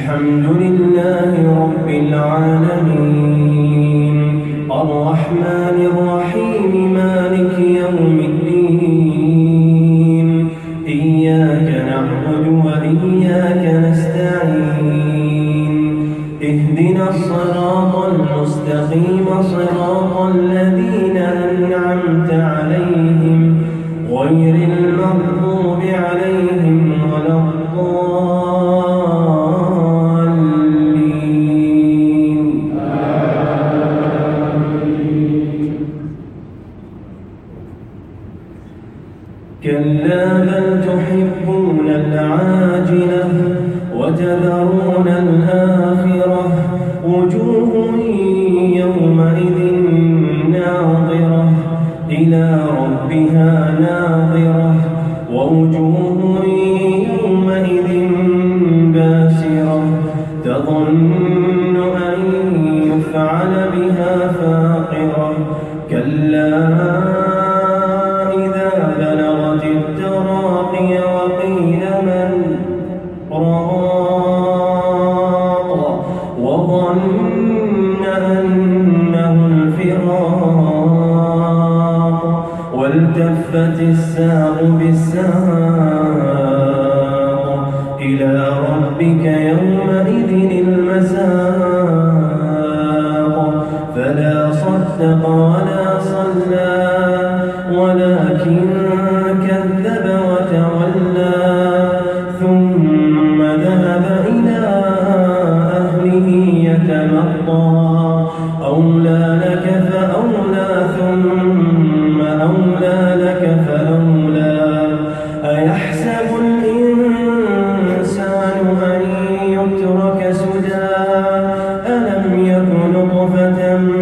الحمد لله رب العالمين الرحمن الرحيم مالك يوم الدين إياك نعبد وإياك نستعين اهدنا الصراط المستقيم صراط الذين أنعمت عليهم غير المغضوب عليهم ولا الضالين كلا بل تحبون العاجلة وتذرون الآخرة وجوه يومئذ ناظرة إلى ربها ناظرة ووجوه يومئذ باسرة تظن أن يفعل بها فاقرة كلا إذا بلغت التراقي وقيل من راق وظن أنه الفراق والتفت الساق بالساق إلى ربك يومئذ المساق فلا صدق ولا صلى ولكن كذب وتولى ثم ذهب إلى أهله يتمطى أولى لك فأولى ثم أولى لك فأولى أيحسب الإنسان أن يترك سدى ألم يك نطفة